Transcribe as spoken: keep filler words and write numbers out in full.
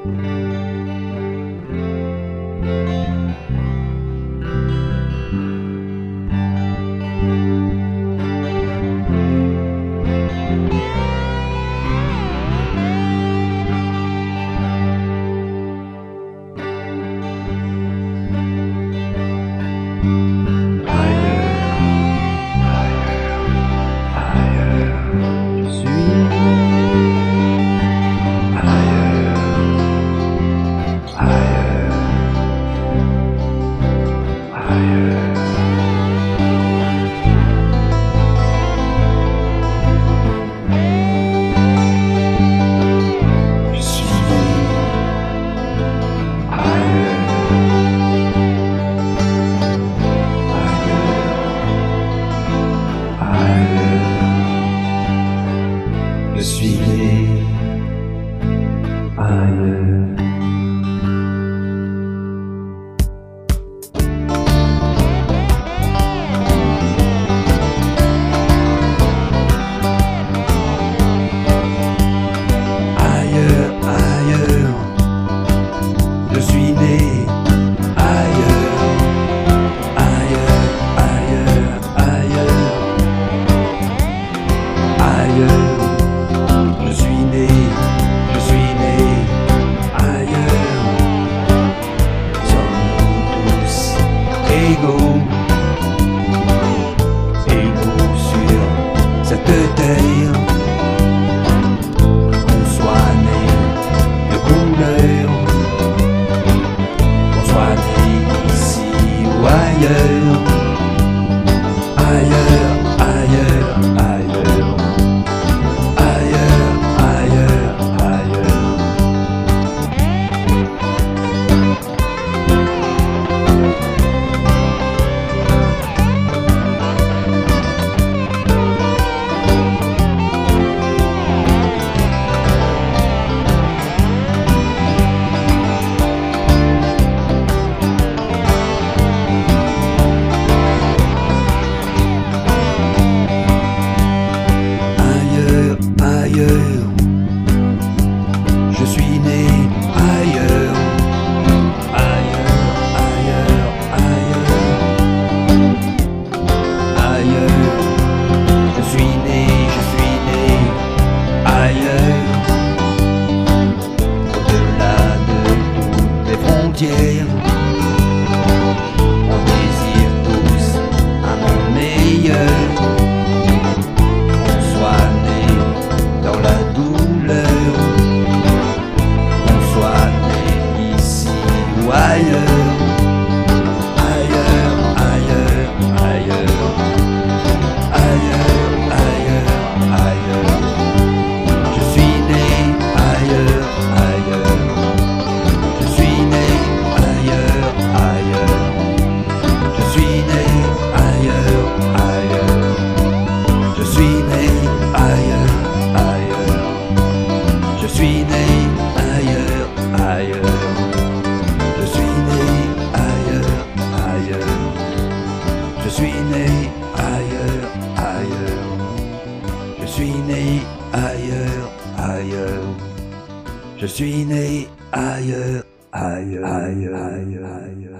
Je suis né ailleurs. Ailleurs, ailleurs, je suis né ailleurs, ailleurs, ailleurs, ailleurs, ailleurs. Je suis né, je suis né ailleurs. Sommes-nous tous égaux, égaux sur cette terre. Qu'on soit né de couleur, qu'on soit né ici ou ailleurs, ailleurs, ailleurs, ailleurs. Ailleurs, je suis né ailleurs, ailleurs, ailleurs, ailleurs, ailleurs, je suis né, je suis né ailleurs, au-delà de toutes les frontières, on désire tous un monde meilleur. Ailleurs, ailleurs, ailleurs, ailleurs, ailleurs, ailleurs, ailleurs. Je suis né ailleurs, ailleurs. Je suis né ailleurs, ailleurs. Je suis né ailleurs, ailleurs. Je suis né ailleurs, ailleurs. Je suis né ailleurs, ailleurs. Je suis né ailleurs, ailleurs. Je suis né ailleurs, ailleurs. Je suis né ailleurs, ailleurs. Je suis né ailleurs, ailleurs, ailleurs, ailleurs.